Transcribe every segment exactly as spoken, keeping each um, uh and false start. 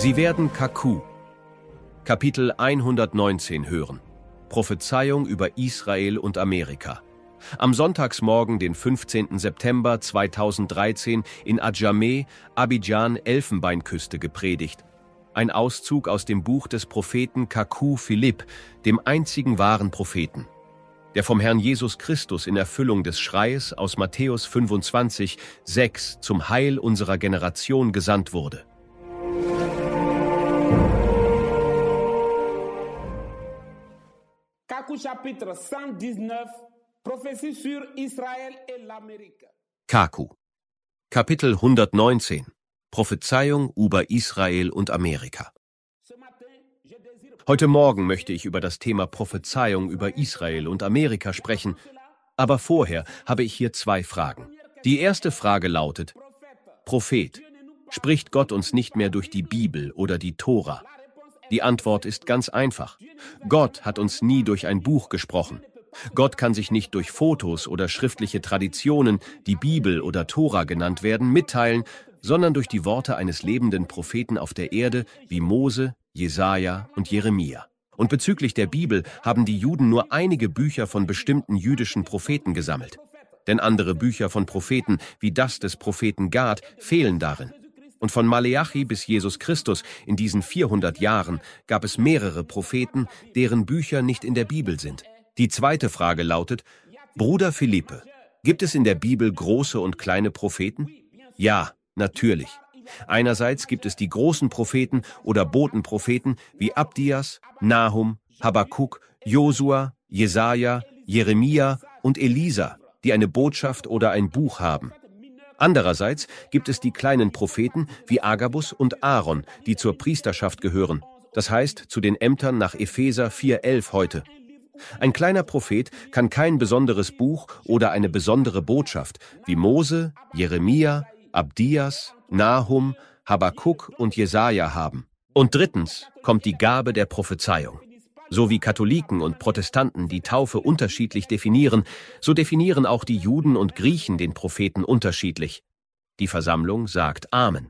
Sie werden Kaku, Kapitel hundertneunzehn hören. Prophezeiung über Israel und Amerika. Am Sonntagsmorgen, den fünfzehnten September zweitausenddreizehn, in Adjamé, Abidjan, Elfenbeinküste gepredigt. Ein Auszug aus dem Buch des Propheten Kaku Philipp, dem einzigen wahren Propheten, der vom Herrn Jesus Christus in Erfüllung des Schreies aus Matthäus fünfundzwanzig, sechs zum Heil unserer Generation gesandt wurde. Kaku chapitre cent dix-neuf, Prophétie sur Israël et l'Amérique. Kaku, Kapitel hundertneunzehn, Prophezeiung über Israel und Amerika. Heute Morgen möchte ich über das Thema Prophezeiung über Israel und Amerika sprechen, aber vorher habe ich hier zwei Fragen. Die erste Frage lautet: Prophet, spricht Gott uns nicht mehr durch die Bibel oder die Tora? Die Antwort ist ganz einfach. Gott hat uns nie durch ein Buch gesprochen. Gott kann sich nicht durch Fotos oder schriftliche Traditionen, die Bibel oder Tora genannt werden, mitteilen, sondern durch die Worte eines lebenden Propheten auf der Erde wie Mose, Jesaja und Jeremia. Und bezüglich der Bibel haben die Juden nur einige Bücher von bestimmten jüdischen Propheten gesammelt. Denn andere Bücher von Propheten, wie das des Propheten Gad, fehlen darin. Und von Maleachi bis Jesus Christus in diesen vierhundert Jahren gab es mehrere Propheten, deren Bücher nicht in der Bibel sind. Die zweite Frage lautet: Bruder Philippe, gibt es in der Bibel große und kleine Propheten? Ja, natürlich. Einerseits gibt es die großen Propheten oder Botenpropheten wie Abdias, Nahum, Habakuk, Josua, Jesaja, Jeremia und Elisa, die eine Botschaft oder ein Buch haben. Andererseits gibt es die kleinen Propheten wie Agabus und Aaron, die zur Priesterschaft gehören, das heißt zu den Ämtern nach Epheser vier elf heute. Ein kleiner Prophet kann kein besonderes Buch oder eine besondere Botschaft wie Mose, Jeremia, Abdias, Nahum, Habakuk und Jesaja haben. Und drittens kommt die Gabe der Prophezeiung. So wie Katholiken und Protestanten die Taufe unterschiedlich definieren, so definieren auch die Juden und Griechen den Propheten unterschiedlich. Die Versammlung sagt Amen.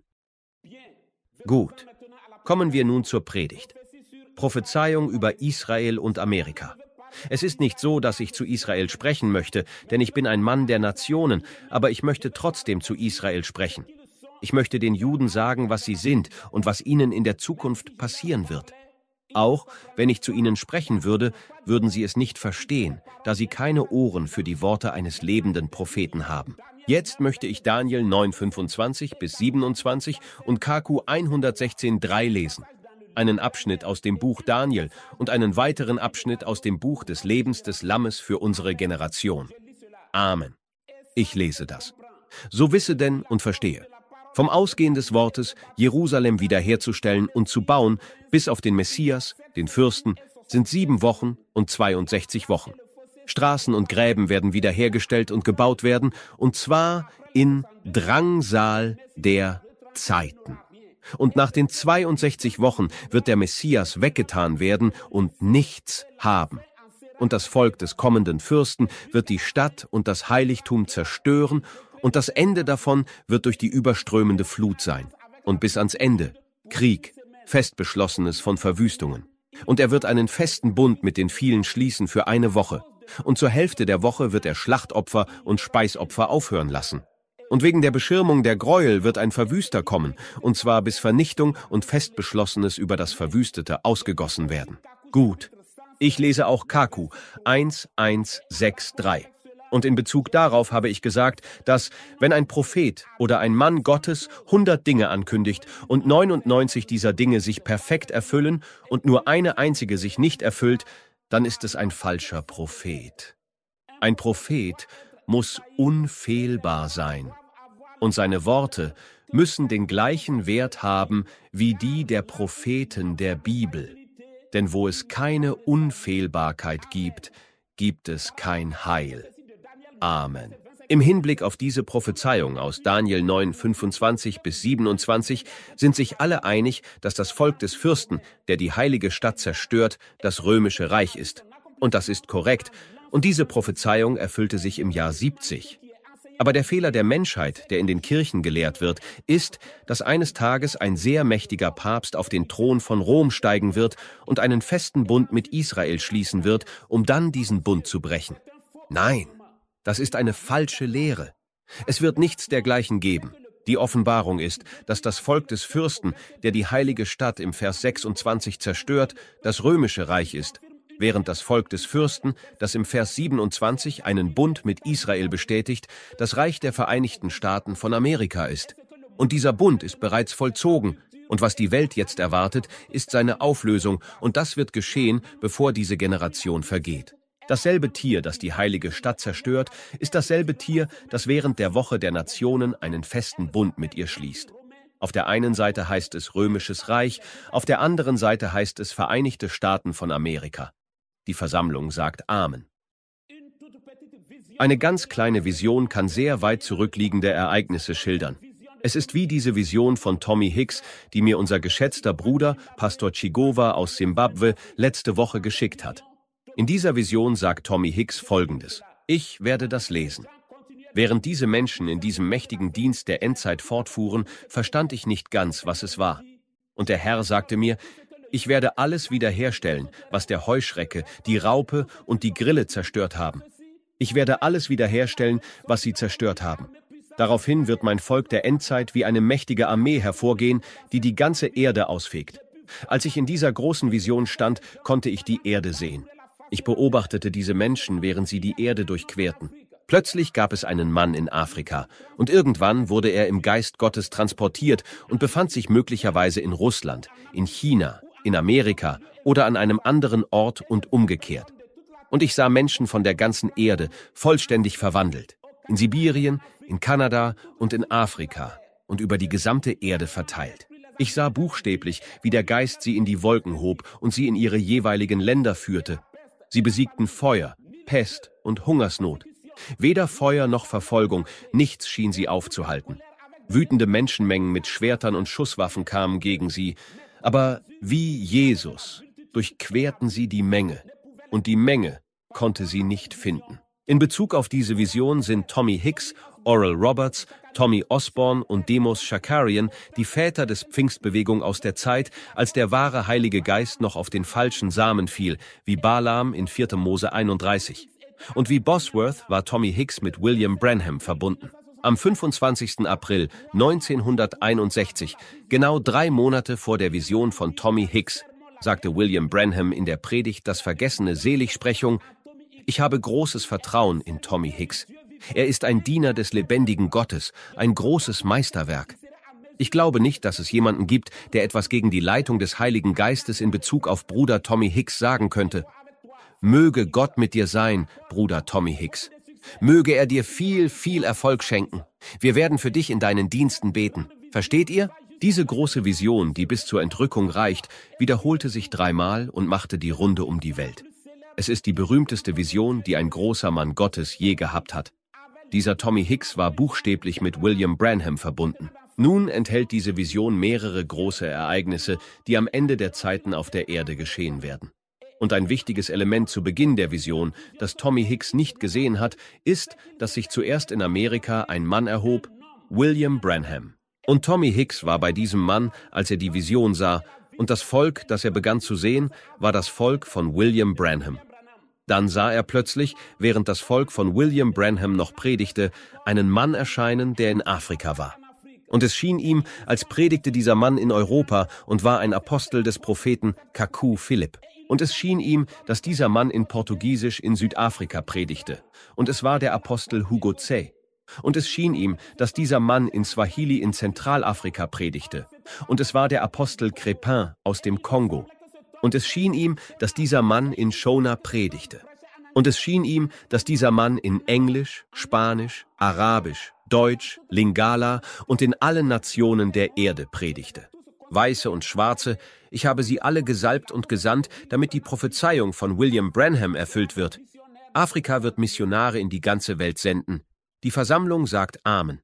Gut, kommen wir nun zur Predigt. Prophezeiung über Israel und Amerika. Es ist nicht so, dass ich zu Israel sprechen möchte, denn ich bin ein Mann der Nationen, aber ich möchte trotzdem zu Israel sprechen. Ich möchte den Juden sagen, was sie sind und was ihnen in der Zukunft passieren wird. Auch wenn ich zu ihnen sprechen würde, würden sie es nicht verstehen, da sie keine Ohren für die Worte eines lebenden Propheten haben. Jetzt möchte ich Daniel neun fünfundzwanzig bis siebenundzwanzig und Kaku hundertsechzehn drei lesen. Einen Abschnitt aus dem Buch Daniel und einen weiteren Abschnitt aus dem Buch des Lebens des Lammes für unsere Generation. Amen. Ich lese das. So wisse denn und verstehe: Vom Ausgehen des Wortes, Jerusalem wiederherzustellen und zu bauen, bis auf den Messias, den Fürsten, sind sieben Wochen und zweiundsechzig Wochen. Straßen und Gräben werden wiederhergestellt und gebaut werden, und zwar in Drangsal der Zeiten. Und nach den zweiundsechzig Wochen wird der Messias weggetan werden und nichts haben. Und das Volk des kommenden Fürsten wird die Stadt und das Heiligtum zerstören, und das Ende davon wird durch die überströmende Flut sein. Und bis ans Ende Krieg, Festbeschlossenes von Verwüstungen. Und er wird einen festen Bund mit den vielen schließen für eine Woche. Und zur Hälfte der Woche wird er Schlachtopfer und Speisopfer aufhören lassen. Und wegen der Beschirmung der Gräuel wird ein Verwüster kommen, und zwar bis Vernichtung und Festbeschlossenes über das Verwüstete ausgegossen werden. Gut, ich lese auch Kaku eins eins sechs drei. Und in Bezug darauf habe ich gesagt, dass, wenn ein Prophet oder ein Mann Gottes hundert Dinge ankündigt und neunundneunzig dieser Dinge sich perfekt erfüllen und nur eine einzige sich nicht erfüllt, dann ist es ein falscher Prophet. Ein Prophet muss unfehlbar sein. Und seine Worte müssen den gleichen Wert haben wie die der Propheten der Bibel. Denn wo es keine Unfehlbarkeit gibt, gibt es kein Heil. Amen. Im Hinblick auf diese Prophezeiung aus Daniel neun fünfundzwanzig bis siebenundzwanzig sind sich alle einig, dass das Volk des Fürsten, der die heilige Stadt zerstört, das römische Reich ist. Und das ist korrekt. Und diese Prophezeiung erfüllte sich im Jahr siebzig. Aber der Fehler der Menschheit, der in den Kirchen gelehrt wird, ist, dass eines Tages ein sehr mächtiger Papst auf den Thron von Rom steigen wird und einen festen Bund mit Israel schließen wird, um dann diesen Bund zu brechen. Nein, das ist eine falsche Lehre. Es wird nichts dergleichen geben. Die Offenbarung ist, dass das Volk des Fürsten, der die heilige Stadt im Vers sechsundzwanzig zerstört, das römische Reich ist, während das Volk des Fürsten, das im Vers siebenundzwanzig einen Bund mit Israel bestätigt, das Reich der Vereinigten Staaten von Amerika ist. Und dieser Bund ist bereits vollzogen, und was die Welt jetzt erwartet, ist seine Auflösung, und das wird geschehen, bevor diese Generation vergeht. Dasselbe Tier, das die heilige Stadt zerstört, ist dasselbe Tier, das während der Woche der Nationen einen festen Bund mit ihr schließt. Auf der einen Seite heißt es Römisches Reich, auf der anderen Seite heißt es Vereinigte Staaten von Amerika. Die Versammlung sagt Amen. Eine ganz kleine Vision kann sehr weit zurückliegende Ereignisse schildern. Es ist wie diese Vision von Tommy Hicks, die mir unser geschätzter Bruder, Pastor Chigova aus Simbabwe, letzte Woche geschickt hat. In dieser Vision sagt Tommy Hicks Folgendes: Ich werde das lesen. Während diese Menschen in diesem mächtigen Dienst der Endzeit fortfuhren, verstand ich nicht ganz, was es war. Und der Herr sagte mir, ich werde alles wiederherstellen, was der Heuschrecke, die Raupe und die Grille zerstört haben. Ich werde alles wiederherstellen, was sie zerstört haben. Daraufhin wird mein Volk der Endzeit wie eine mächtige Armee hervorgehen, die die ganze Erde ausfegt. Als ich in dieser großen Vision stand, konnte ich die Erde sehen. Ich beobachtete diese Menschen, während sie die Erde durchquerten. Plötzlich gab es einen Mann in Afrika, und irgendwann wurde er im Geist Gottes transportiert und befand sich möglicherweise in Russland, in China, in Amerika oder an einem anderen Ort und umgekehrt. Und ich sah Menschen von der ganzen Erde vollständig verwandelt, in Sibirien, in Kanada und in Afrika und über die gesamte Erde verteilt. Ich sah buchstäblich, wie der Geist sie in die Wolken hob und sie in ihre jeweiligen Länder führte. Sie besiegten Feuer, Pest und Hungersnot. Weder Feuer noch Verfolgung, nichts schien sie aufzuhalten. Wütende Menschenmengen mit Schwertern und Schusswaffen kamen gegen sie. Aber wie Jesus durchquerten sie die Menge, und die Menge konnte sie nicht finden. In Bezug auf diese Vision sind Tommy Hicks, Oral Roberts, Tommy Osborne und Demos Shakarian die Väter des Pfingstbewegung aus der Zeit, als der wahre Heilige Geist noch auf den falschen Samen fiel, wie Balaam in vierter Mose einunddreißig. Und wie Bosworth war Tommy Hicks mit William Branham verbunden. Am fünfundzwanzigsten April neunzehnhunderteinundsechzig, genau drei Monate vor der Vision von Tommy Hicks, sagte William Branham in der Predigt Das vergessene Seligsprechung: Ich habe großes Vertrauen in Tommy Hicks. Er ist ein Diener des lebendigen Gottes, ein großes Meisterwerk. Ich glaube nicht, dass es jemanden gibt, der etwas gegen die Leitung des Heiligen Geistes in Bezug auf Bruder Tommy Hicks sagen könnte. Möge Gott mit dir sein, Bruder Tommy Hicks. Möge er dir viel, viel Erfolg schenken. Wir werden für dich in deinen Diensten beten. Versteht ihr? Diese große Vision, die bis zur Entrückung reicht, wiederholte sich dreimal und machte die Runde um die Welt. Es ist die berühmteste Vision, die ein großer Mann Gottes je gehabt hat. Dieser Tommy Hicks war buchstäblich mit William Branham verbunden. Nun enthält diese Vision mehrere große Ereignisse, die am Ende der Zeiten auf der Erde geschehen werden. Und ein wichtiges Element zu Beginn der Vision, das Tommy Hicks nicht gesehen hat, ist, dass sich zuerst in Amerika ein Mann erhob, William Branham. Und Tommy Hicks war bei diesem Mann, als er die Vision sah, und das Volk, das er begann zu sehen, war das Volk von William Branham. Dann sah er plötzlich, während das Volk von William Branham noch predigte, einen Mann erscheinen, der in Afrika war. Und es schien ihm, als predigte dieser Mann in Europa und war ein Apostel des Propheten Kaku Philipp. Und es schien ihm, dass dieser Mann in Portugiesisch in Südafrika predigte. Und es war der Apostel Hugo Zay. Und es schien ihm, dass dieser Mann in Swahili in Zentralafrika predigte. Und es war der Apostel Crepin aus dem Kongo. Und es schien ihm, dass dieser Mann in Shona predigte. Und es schien ihm, dass dieser Mann in Englisch, Spanisch, Arabisch, Deutsch, Lingala und in allen Nationen der Erde predigte. Weiße und Schwarze, ich habe sie alle gesalbt und gesandt, damit die Prophezeiung von William Branham erfüllt wird. Afrika wird Missionare in die ganze Welt senden. Die Versammlung sagt Amen.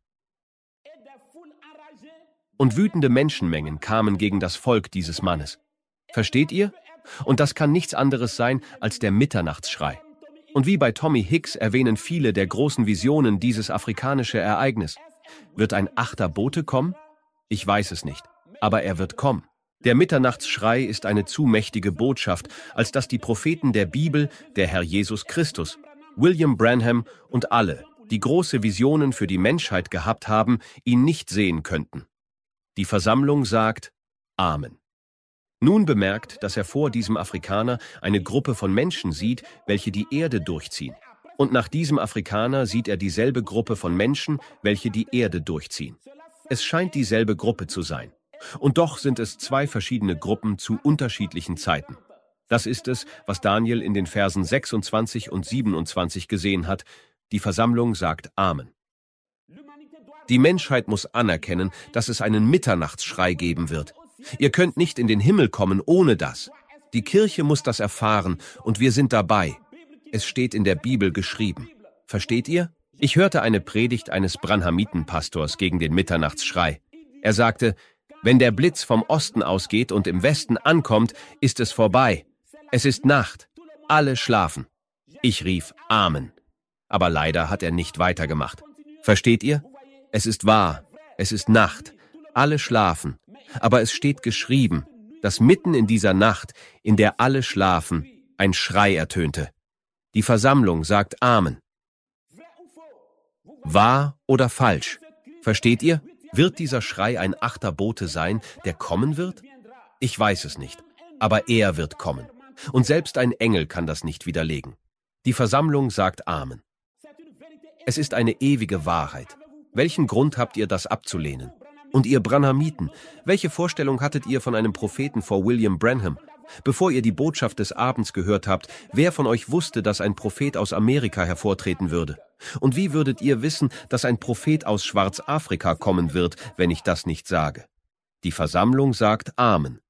Und wütende Menschenmengen kamen gegen das Volk dieses Mannes. Versteht ihr? Und das kann nichts anderes sein als der Mitternachtsschrei. Und wie bei Tommy Hicks erwähnen viele der großen Visionen dieses afrikanische Ereignis. Wird ein achter Bote kommen? Ich weiß es nicht, aber er wird kommen. Der Mitternachtsschrei ist eine zu mächtige Botschaft, als dass die Propheten der Bibel, der Herr Jesus Christus, William Branham und alle, die große Visionen für die Menschheit gehabt haben, ihn nicht sehen könnten. Die Versammlung sagt Amen. Nun bemerkt, dass er vor diesem Afrikaner eine Gruppe von Menschen sieht, welche die Erde durchziehen. Und nach diesem Afrikaner sieht er dieselbe Gruppe von Menschen, welche die Erde durchziehen. Es scheint dieselbe Gruppe zu sein. Und doch sind es zwei verschiedene Gruppen zu unterschiedlichen Zeiten. Das ist es, was Daniel in den Versen sechsundzwanzig und siebenundzwanzig gesehen hat. Die Versammlung sagt Amen. Die Menschheit muss anerkennen, dass es einen Mitternachtsschrei geben wird. Ihr könnt nicht in den Himmel kommen ohne das. Die Kirche muss das erfahren und wir sind dabei. Es steht in der Bibel geschrieben. Versteht ihr? Ich hörte eine Predigt eines Branhamitenpastors gegen den Mitternachtsschrei. Er sagte, wenn der Blitz vom Osten ausgeht und im Westen ankommt, ist es vorbei. Es ist Nacht. Alle schlafen. Ich rief Amen. Aber leider hat er nicht weitergemacht. Versteht ihr? Es ist wahr. Es ist Nacht. Alle schlafen. Aber es steht geschrieben, dass mitten in dieser Nacht, in der alle schlafen, ein Schrei ertönte. Die Versammlung sagt Amen. Wahr oder falsch? Versteht ihr? Wird dieser Schrei ein achter Bote sein, der kommen wird? Ich weiß es nicht, aber er wird kommen. Und selbst ein Engel kann das nicht widerlegen. Die Versammlung sagt Amen. Es ist eine ewige Wahrheit. Welchen Grund habt ihr, das abzulehnen? Und ihr Branhamiten, welche Vorstellung hattet ihr von einem Propheten vor William Branham? Bevor ihr die Botschaft des Abends gehört habt, wer von euch wusste, dass ein Prophet aus Amerika hervortreten würde? Und wie würdet ihr wissen, dass ein Prophet aus Schwarzafrika kommen wird, wenn ich das nicht sage? Die Versammlung sagt Amen.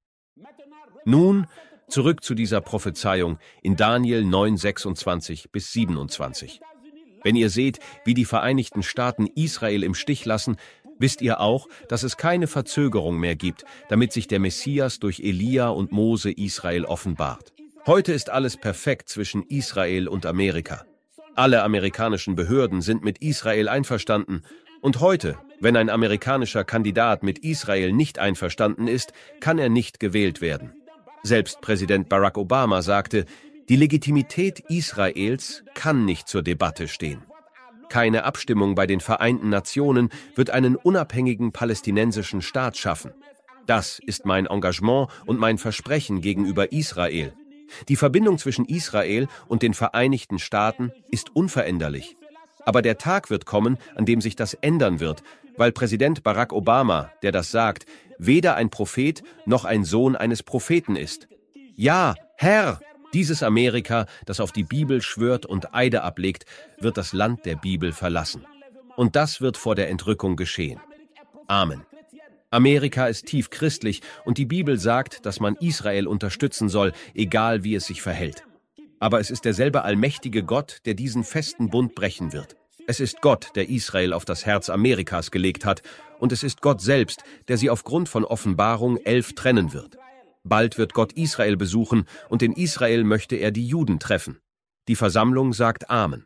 Nun zurück zu dieser Prophezeiung in Daniel neun, sechsundzwanzig bis siebenundzwanzig. Wenn ihr seht, wie die Vereinigten Staaten Israel im Stich lassen, wisst ihr auch, dass es keine Verzögerung mehr gibt, damit sich der Messias durch Elia und Mose Israel offenbart. Heute ist alles perfekt zwischen Israel und Amerika. Alle amerikanischen Behörden sind mit Israel einverstanden. Und heute, wenn ein amerikanischer Kandidat mit Israel nicht einverstanden ist, kann er nicht gewählt werden. Selbst Präsident Barack Obama sagte, die Legitimität Israels kann nicht zur Debatte stehen. Keine Abstimmung bei den Vereinten Nationen wird einen unabhängigen palästinensischen Staat schaffen. Das ist mein Engagement und mein Versprechen gegenüber Israel. Die Verbindung zwischen Israel und den Vereinigten Staaten ist unveränderlich. Aber der Tag wird kommen, an dem sich das ändern wird, weil Präsident Barack Obama, der das sagt, weder ein Prophet noch ein Sohn eines Propheten ist. Ja, Herr! Dieses Amerika, das auf die Bibel schwört und Eide ablegt, wird das Land der Bibel verlassen. Und das wird vor der Entrückung geschehen. Amen. Amerika ist tief christlich und die Bibel sagt, dass man Israel unterstützen soll, egal wie es sich verhält. Aber es ist derselbe allmächtige Gott, der diesen festen Bund brechen wird. Es ist Gott, der Israel auf das Herz Amerikas gelegt hat, und es ist Gott selbst, der sie aufgrund von Offenbarung elf trennen wird. Bald wird Gott Israel besuchen, und in Israel möchte er die Juden treffen. Die Versammlung sagt Amen.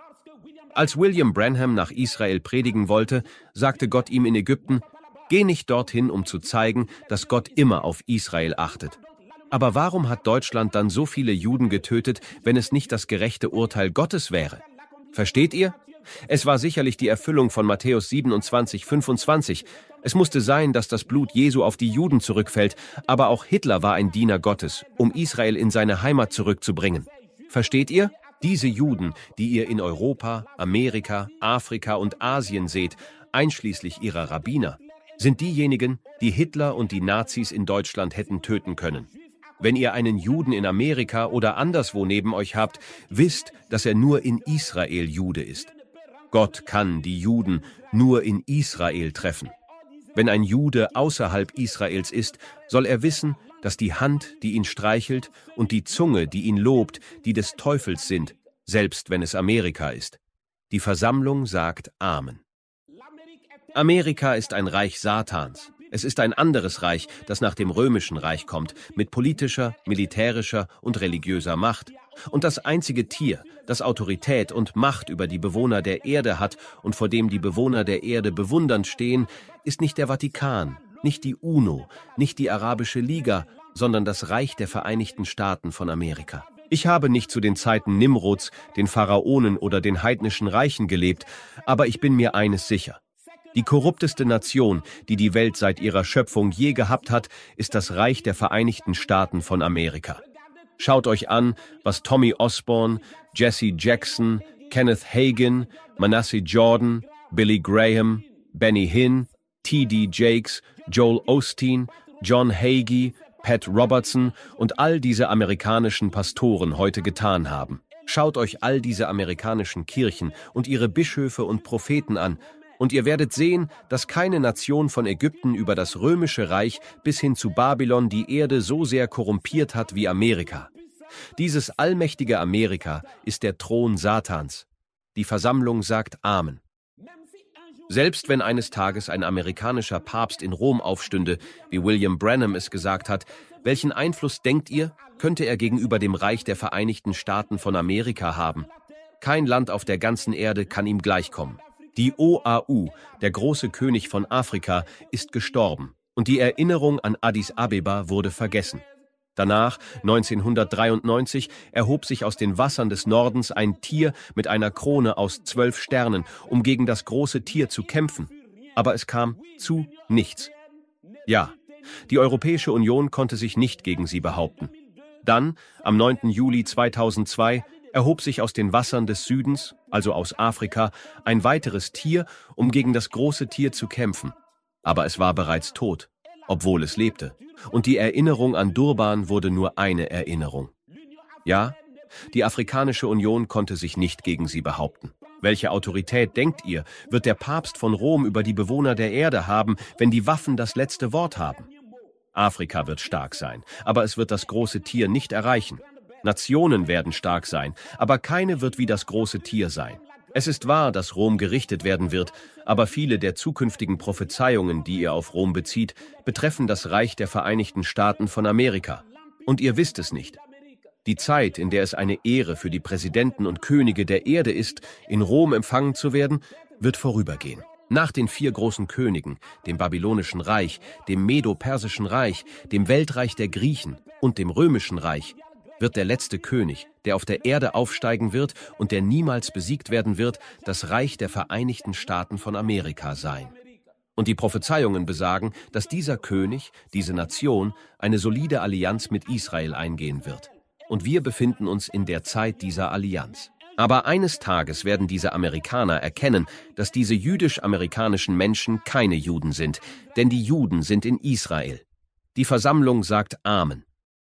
Als William Branham nach Israel predigen wollte, sagte Gott ihm in Ägypten, geh nicht dorthin, um zu zeigen, dass Gott immer auf Israel achtet. Aber warum hat Deutschland dann so viele Juden getötet, wenn es nicht das gerechte Urteil Gottes wäre? Versteht ihr? Es war sicherlich die Erfüllung von Matthäus siebenundzwanzig, fünfundzwanzig. Es musste sein, dass das Blut Jesu auf die Juden zurückfällt, aber auch Hitler war ein Diener Gottes, um Israel in seine Heimat zurückzubringen. Versteht ihr? Diese Juden, die ihr in Europa, Amerika, Afrika und Asien seht, einschließlich ihrer Rabbiner, sind diejenigen, die Hitler und die Nazis in Deutschland hätten töten können. Wenn ihr einen Juden in Amerika oder anderswo neben euch habt, wisst, dass er nur in Israel Jude ist. Gott kann die Juden nur in Israel treffen. Wenn ein Jude außerhalb Israels ist, soll er wissen, dass die Hand, die ihn streichelt, und die Zunge, die ihn lobt, die des Teufels sind, selbst wenn es Amerika ist. Die Versammlung sagt Amen. Amerika ist ein Reich Satans. Es ist ein anderes Reich, das nach dem römischen Reich kommt, mit politischer, militärischer und religiöser Macht. Und das einzige Tier, das Autorität und Macht über die Bewohner der Erde hat und vor dem die Bewohner der Erde bewundernd stehen, ist nicht der Vatikan, nicht die UNO, nicht die Arabische Liga, sondern das Reich der Vereinigten Staaten von Amerika. Ich habe nicht zu den Zeiten Nimrods, den Pharaonen oder den heidnischen Reichen gelebt, aber ich bin mir eines sicher. Die korrupteste Nation, die die Welt seit ihrer Schöpfung je gehabt hat, ist das Reich der Vereinigten Staaten von Amerika. Schaut euch an, was Tommy Osborne, Jesse Jackson, Kenneth Hagin, Manasseh Jordan, Billy Graham, Benny Hinn, T D Jakes, Joel Osteen, John Hagee, Pat Robertson und all diese amerikanischen Pastoren heute getan haben. Schaut euch all diese amerikanischen Kirchen und ihre Bischöfe und Propheten an, und ihr werdet sehen, dass keine Nation von Ägypten über das römische Reich bis hin zu Babylon die Erde so sehr korrumpiert hat wie Amerika. Dieses allmächtige Amerika ist der Thron Satans. Die Versammlung sagt Amen. Selbst wenn eines Tages ein amerikanischer Papst in Rom aufstünde, wie William Branham es gesagt hat, welchen Einfluss, denkt ihr, könnte er gegenüber dem Reich der Vereinigten Staaten von Amerika haben? Kein Land auf der ganzen Erde kann ihm gleichkommen. Die O A U, der große König von Afrika, ist gestorben und die Erinnerung an Addis Abeba wurde vergessen. Danach, neunzehnhundertdreiundneunzig, erhob sich aus den Wassern des Nordens ein Tier mit einer Krone aus zwölf Sternen, um gegen das große Tier zu kämpfen. Aber es kam zu nichts. Ja, die Europäische Union konnte sich nicht gegen sie behaupten. Dann, am neunten Juli zweitausendzwei, erhob sich aus den Wassern des Südens, also aus Afrika, ein weiteres Tier, um gegen das große Tier zu kämpfen. Aber es war bereits tot, obwohl es lebte. Und die Erinnerung an Durban wurde nur eine Erinnerung. Ja, die Afrikanische Union konnte sich nicht gegen sie behaupten. Welche Autorität, denkt ihr, wird der Papst von Rom über die Bewohner der Erde haben, wenn die Waffen das letzte Wort haben? Afrika wird stark sein, aber es wird das große Tier nicht erreichen. Nationen werden stark sein, aber keine wird wie das große Tier sein. Es ist wahr, dass Rom gerichtet werden wird, aber viele der zukünftigen Prophezeiungen, die ihr auf Rom bezieht, betreffen das Reich der Vereinigten Staaten von Amerika. Und ihr wisst es nicht. Die Zeit, in der es eine Ehre für die Präsidenten und Könige der Erde ist, in Rom empfangen zu werden, wird vorübergehen. Nach den vier großen Königen, dem Babylonischen Reich, dem Medo-Persischen Reich, dem Weltreich der Griechen und dem Römischen Reich, wird der letzte König, der auf der Erde aufsteigen wird und der niemals besiegt werden wird, das Reich der Vereinigten Staaten von Amerika sein. Und die Prophezeiungen besagen, dass dieser König, diese Nation, eine solide Allianz mit Israel eingehen wird. Und wir befinden uns in der Zeit dieser Allianz. Aber eines Tages werden diese Amerikaner erkennen, dass diese jüdisch-amerikanischen Menschen keine Juden sind, denn die Juden sind in Israel. Die Versammlung sagt Amen.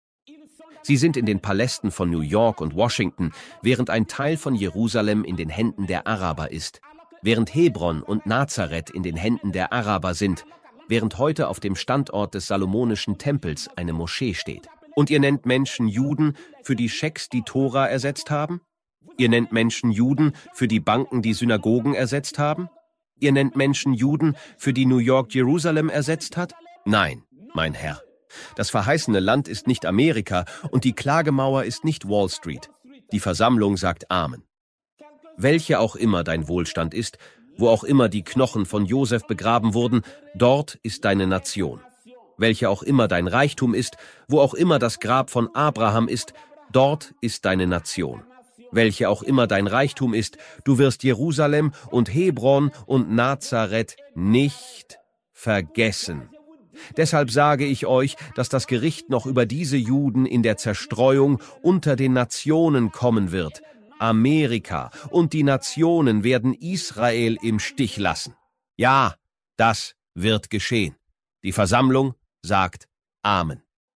Sie sind in den Palästen von New York und Washington, während ein Teil von Jerusalem in den Händen der Araber ist, während Hebron und Nazareth in den Händen der Araber sind, während heute auf dem Standort des Salomonischen Tempels eine Moschee steht. Und ihr nennt Menschen Juden, für die Schecks die Tora ersetzt haben? Ihr nennt Menschen Juden, für die Banken die Synagogen ersetzt haben? Ihr nennt Menschen Juden, für die New York Jerusalem ersetzt hat? Nein, mein Herr. Das verheißene Land ist nicht Amerika und die Klagemauer ist nicht Wall Street. Die Versammlung sagt Amen. Welche auch immer dein Wohlstand ist, wo auch immer die Knochen von Josef begraben wurden, dort ist deine Nation. Welche auch immer dein Reichtum ist, wo auch immer das Grab von Abraham ist, dort ist deine Nation. Welche auch immer dein Reichtum ist, du wirst Jerusalem und Hebron und Nazareth nicht vergessen. Deshalb sage ich euch, dass das Gericht noch über diese Juden in der Zerstreuung unter den Nationen kommen wird. Amerika und die Nationen werden Israel im Stich lassen. Ja, das wird geschehen. Die Versammlung sagt Amen.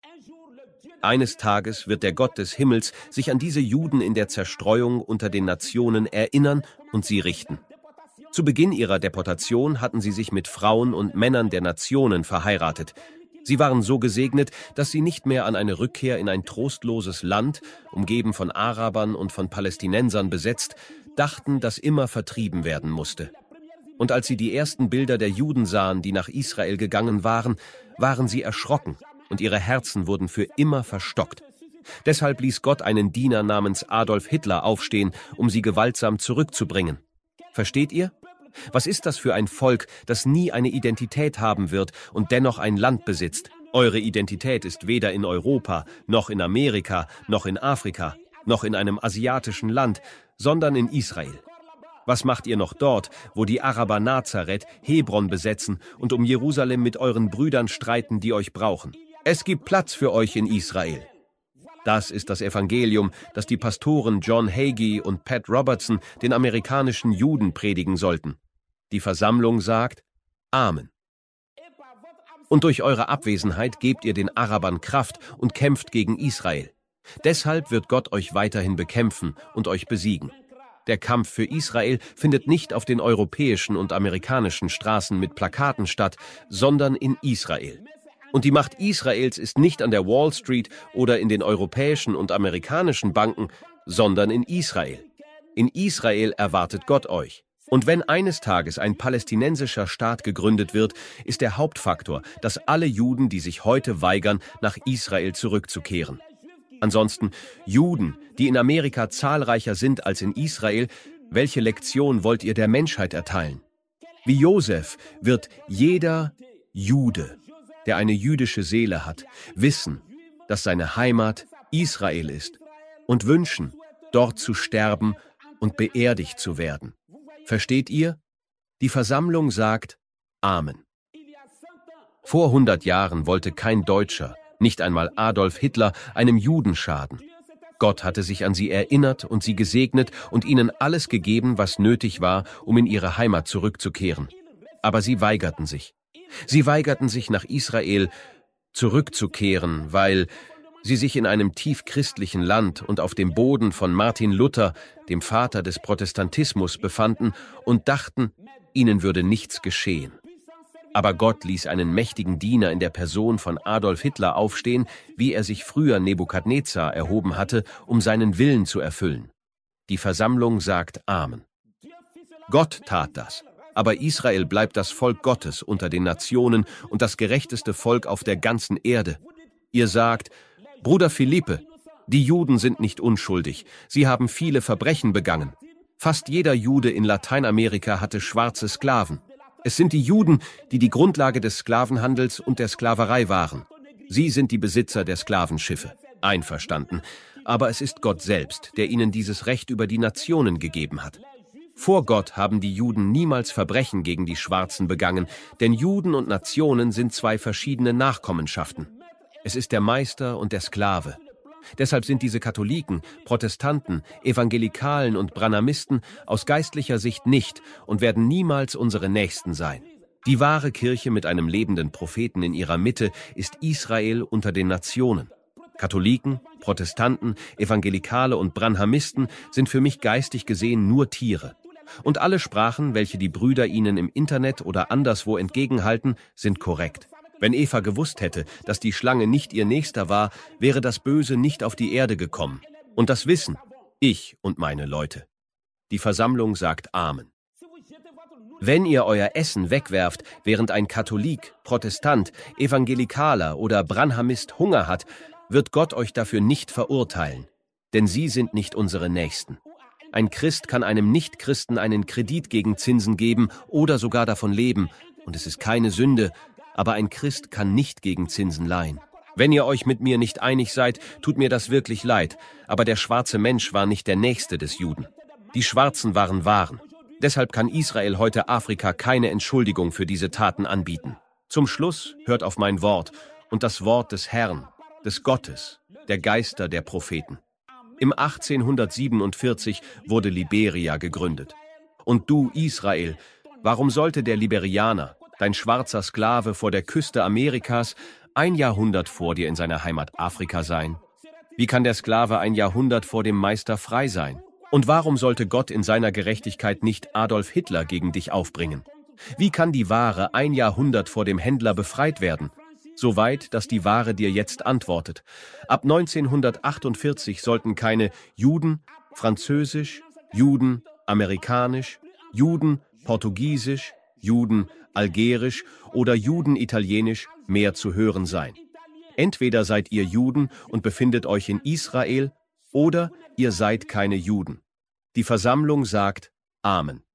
Eines Tages wird der Gott des Himmels sich an diese Juden in der Zerstreuung unter den Nationen erinnern und sie richten. Zu Beginn ihrer Deportation hatten sie sich mit Frauen und Männern der Nationen verheiratet. Sie waren so gesegnet, dass sie nicht mehr an eine Rückkehr in ein trostloses Land, umgeben von Arabern und von Palästinensern besetzt, dachten, das immer vertrieben werden musste. Und als sie die ersten Bilder der Juden sahen, die nach Israel gegangen waren, waren sie erschrocken und ihre Herzen wurden für immer verstockt. Deshalb ließ Gott einen Diener namens Adolf Hitler aufstehen, um sie gewaltsam zurückzubringen. Versteht ihr? Was ist das für ein Volk, das nie eine Identität haben wird und dennoch ein Land besitzt? Eure Identität ist weder in Europa, noch in Amerika, noch in Afrika, noch in einem asiatischen Land, sondern in Israel. Was macht ihr noch dort, wo die Araber Nazareth, Hebron besetzen und um Jerusalem mit euren Brüdern streiten, die euch brauchen? Es gibt Platz für euch in Israel. Das ist das Evangelium, das die Pastoren John Hagee und Pat Robertson den amerikanischen Juden predigen sollten. Die Versammlung sagt Amen. Und durch eure Abwesenheit gebt ihr den Arabern Kraft und kämpft gegen Israel. Deshalb wird Gott euch weiterhin bekämpfen und euch besiegen. Der Kampf für Israel findet nicht auf den europäischen und amerikanischen Straßen mit Plakaten statt, sondern in Israel. Und die Macht Israels ist nicht an der Wall Street oder in den europäischen und amerikanischen Banken, sondern in Israel. In Israel erwartet Gott euch. Und wenn eines Tages ein palästinensischer Staat gegründet wird, ist der Hauptfaktor, dass alle Juden, die sich heute weigern, nach Israel zurückzukehren. Ansonsten Juden, die in Amerika zahlreicher sind als in Israel, welche Lektion wollt ihr der Menschheit erteilen? Wie Josef wird jeder Jude, der eine jüdische Seele hat, wissen, dass seine Heimat Israel ist und wünschen, dort zu sterben und beerdigt zu werden. Versteht ihr? Die Versammlung sagt Amen. Vor hundert Jahren wollte kein Deutscher, nicht einmal Adolf Hitler, einem Juden schaden. Gott hatte sich an sie erinnert und sie gesegnet und ihnen alles gegeben, was nötig war, um in ihre Heimat zurückzukehren. Aber sie weigerten sich. Sie weigerten sich, nach Israel zurückzukehren, weil sie sich in einem tief christlichen Land und auf dem Boden von Martin Luther, dem Vater des Protestantismus, befanden und dachten, ihnen würde nichts geschehen. Aber Gott ließ einen mächtigen Diener in der Person von Adolf Hitler aufstehen, wie er sich früher Nebukadnezar erhoben hatte, um seinen Willen zu erfüllen. Die Versammlung sagt Amen. Gott tat das. Aber Israel bleibt das Volk Gottes unter den Nationen und das gerechteste Volk auf der ganzen Erde. Ihr sagt, Bruder Philippe, die Juden sind nicht unschuldig, sie haben viele Verbrechen begangen. Fast jeder Jude in Lateinamerika hatte schwarze Sklaven. Es sind die Juden, die die Grundlage des Sklavenhandels und der Sklaverei waren. Sie sind die Besitzer der Sklavenschiffe. Einverstanden. Aber es ist Gott selbst, der ihnen dieses Recht über die Nationen gegeben hat. Vor Gott haben die Juden niemals Verbrechen gegen die Schwarzen begangen, denn Juden und Nationen sind zwei verschiedene Nachkommenschaften. Es ist der Meister und der Sklave. Deshalb sind diese Katholiken, Protestanten, Evangelikalen und Branhamisten aus geistlicher Sicht nicht und werden niemals unsere Nächsten sein. Die wahre Kirche mit einem lebenden Propheten in ihrer Mitte ist Israel unter den Nationen. Katholiken, Protestanten, Evangelikale und Branhamisten sind für mich geistig gesehen nur Tiere. Und alle Sprachen, welche die Brüder ihnen im Internet oder anderswo entgegenhalten, sind korrekt. Wenn Eva gewusst hätte, dass die Schlange nicht ihr Nächster war, wäre das Böse nicht auf die Erde gekommen. Und das wissen ich und meine Leute. Die Versammlung sagt Amen. Wenn ihr euer Essen wegwerft, während ein Katholik, Protestant, Evangelikaler oder Branhamist Hunger hat, wird Gott euch dafür nicht verurteilen, denn sie sind nicht unsere Nächsten. Ein Christ kann einem Nichtchristen einen Kredit gegen Zinsen geben oder sogar davon leben, und es ist keine Sünde, aber ein Christ kann nicht gegen Zinsen leihen. Wenn ihr euch mit mir nicht einig seid, tut mir das wirklich leid, aber der schwarze Mensch war nicht der Nächste des Juden. Die Schwarzen waren Waren. Deshalb kann Israel heute Afrika keine Entschuldigung für diese Taten anbieten. Zum Schluss hört auf mein Wort und das Wort des Herrn, des Gottes, der Geister der Propheten. Im achtzehnhundertsiebenundvierzig wurde Liberia gegründet. Und du, Israel, warum sollte der Liberianer, dein schwarzer Sklave vor der Küste Amerikas, ein Jahrhundert vor dir in seiner Heimat Afrika sein? Wie kann der Sklave ein Jahrhundert vor dem Meister frei sein? Und warum sollte Gott in seiner Gerechtigkeit nicht Adolf Hitler gegen dich aufbringen? Wie kann die Ware ein Jahrhundert vor dem Händler befreit werden? Soweit, dass die Ware dir jetzt antwortet. Ab neunzehnhundertachtundvierzig sollten keine Juden, Französisch, Juden, Amerikanisch, Juden, Portugiesisch, Juden, Algerisch oder Judenitalienisch mehr zu hören sein. Entweder seid ihr Juden und befindet euch in Israel, oder ihr seid keine Juden. Die Versammlung sagt Amen.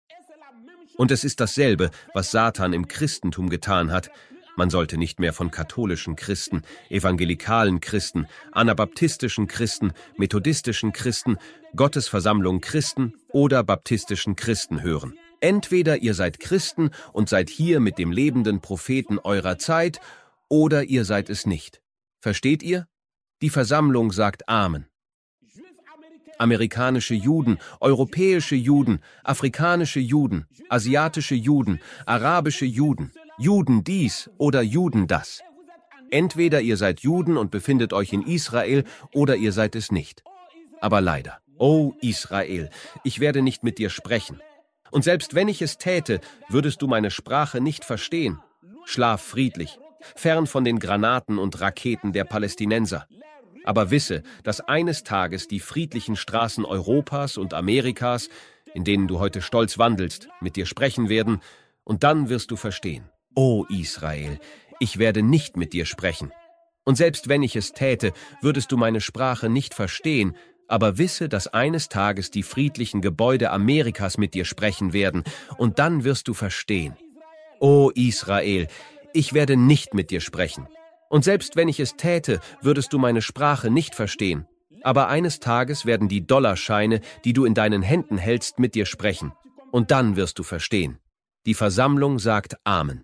Und es ist dasselbe, was Satan im Christentum getan hat. Man sollte nicht mehr von katholischen Christen, evangelikalen Christen, anabaptistischen Christen, methodistischen Christen, Gottesversammlung Christen oder baptistischen Christen hören. Entweder ihr seid Christen und seid hier mit dem lebenden Propheten eurer Zeit, oder ihr seid es nicht. Versteht ihr? Die Versammlung sagt Amen. Amerikanische Juden, europäische Juden, afrikanische Juden, asiatische Juden, arabische Juden, Juden dies oder Juden das. Entweder ihr seid Juden und befindet euch in Israel, oder ihr seid es nicht. Aber leider, o Israel, ich werde nicht mit dir sprechen. Und selbst wenn ich es täte, würdest du meine Sprache nicht verstehen. Schlaf friedlich, fern von den Granaten und Raketen der Palästinenser. Aber wisse, dass eines Tages die friedlichen Straßen Europas und Amerikas, in denen du heute stolz wandelst, mit dir sprechen werden, und dann wirst du verstehen. O Israel, ich werde nicht mit dir sprechen. Und selbst wenn ich es täte, würdest du meine Sprache nicht verstehen, aber wisse, dass eines Tages die friedlichen Gebäude Amerikas mit dir sprechen werden, und dann wirst du verstehen. O Israel, ich werde nicht mit dir sprechen. Und selbst wenn ich es täte, würdest du meine Sprache nicht verstehen. Aber eines Tages werden die Dollarscheine, die du in deinen Händen hältst, mit dir sprechen. Und dann wirst du verstehen. Die Versammlung sagt Amen.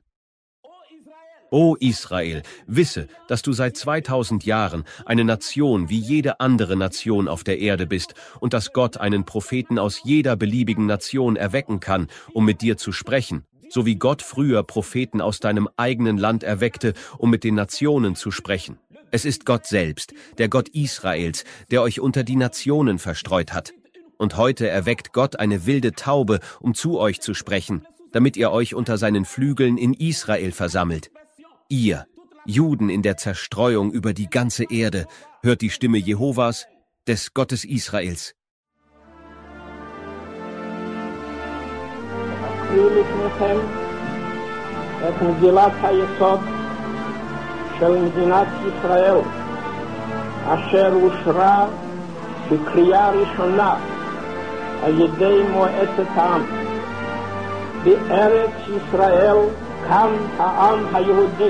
O Israel, wisse, dass du seit zweitausend Jahren eine Nation wie jede andere Nation auf der Erde bist und dass Gott einen Propheten aus jeder beliebigen Nation erwecken kann, um mit dir zu sprechen, so wie Gott früher Propheten aus deinem eigenen Land erweckte, um mit den Nationen zu sprechen. Es ist Gott selbst, der Gott Israels, der euch unter die Nationen verstreut hat. Und heute erweckt Gott eine wilde Taube, um zu euch zu sprechen, damit ihr euch unter seinen Flügeln in Israel versammelt. Ihr, Juden in der Zerstreuung über die ganze Erde, hört die Stimme Jehovas, des Gottes Israels. לפניכם את מגילת היסוד של מדינת ישראל, אשר אושרה בקריאה ראשונה על ידי מועצת העם. בארץ ישראל קם העם היהודי,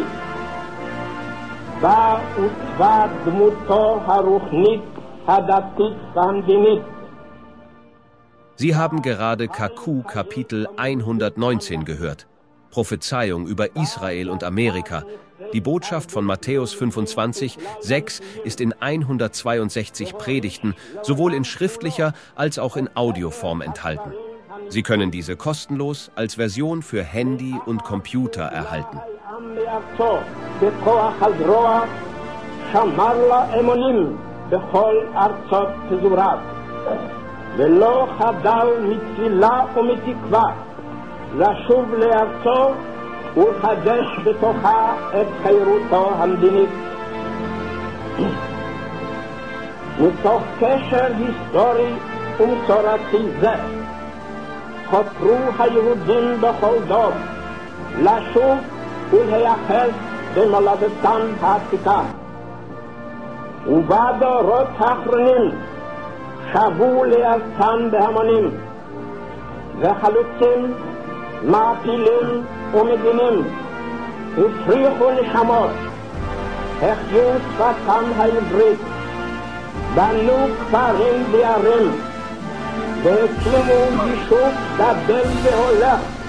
בה עוצבה דמותו הרוחנית, הדתית והמדינית. Sie haben gerade Kaku Kapitel hundertneunzehn gehört. Prophezeiung über Israel und Amerika. Die Botschaft von Matthäus fünfundzwanzig, sechs ist in hundertzweiundsechzig Predigten, sowohl in schriftlicher als auch in Audioform enthalten. Sie können diese kostenlos als Version für Handy und Computer erhalten. ולא חדל מתפילה ומתקווה לשוב לארצו ולחדש בתוכה את חירותו המדינית. מתוך קשר היסטורי ומסורתי זה חתרו היהודים בכל דור לשוב ולהיאחז במולדתם העתיקה. ובדורות האחרונים שבו לארצם בהמונים, וחלוצים, מעפילים ומדינים הפריחו נשמות, החיו שפתם העברית, בנו כפרים וערים, והקימו יישוב גדל והולך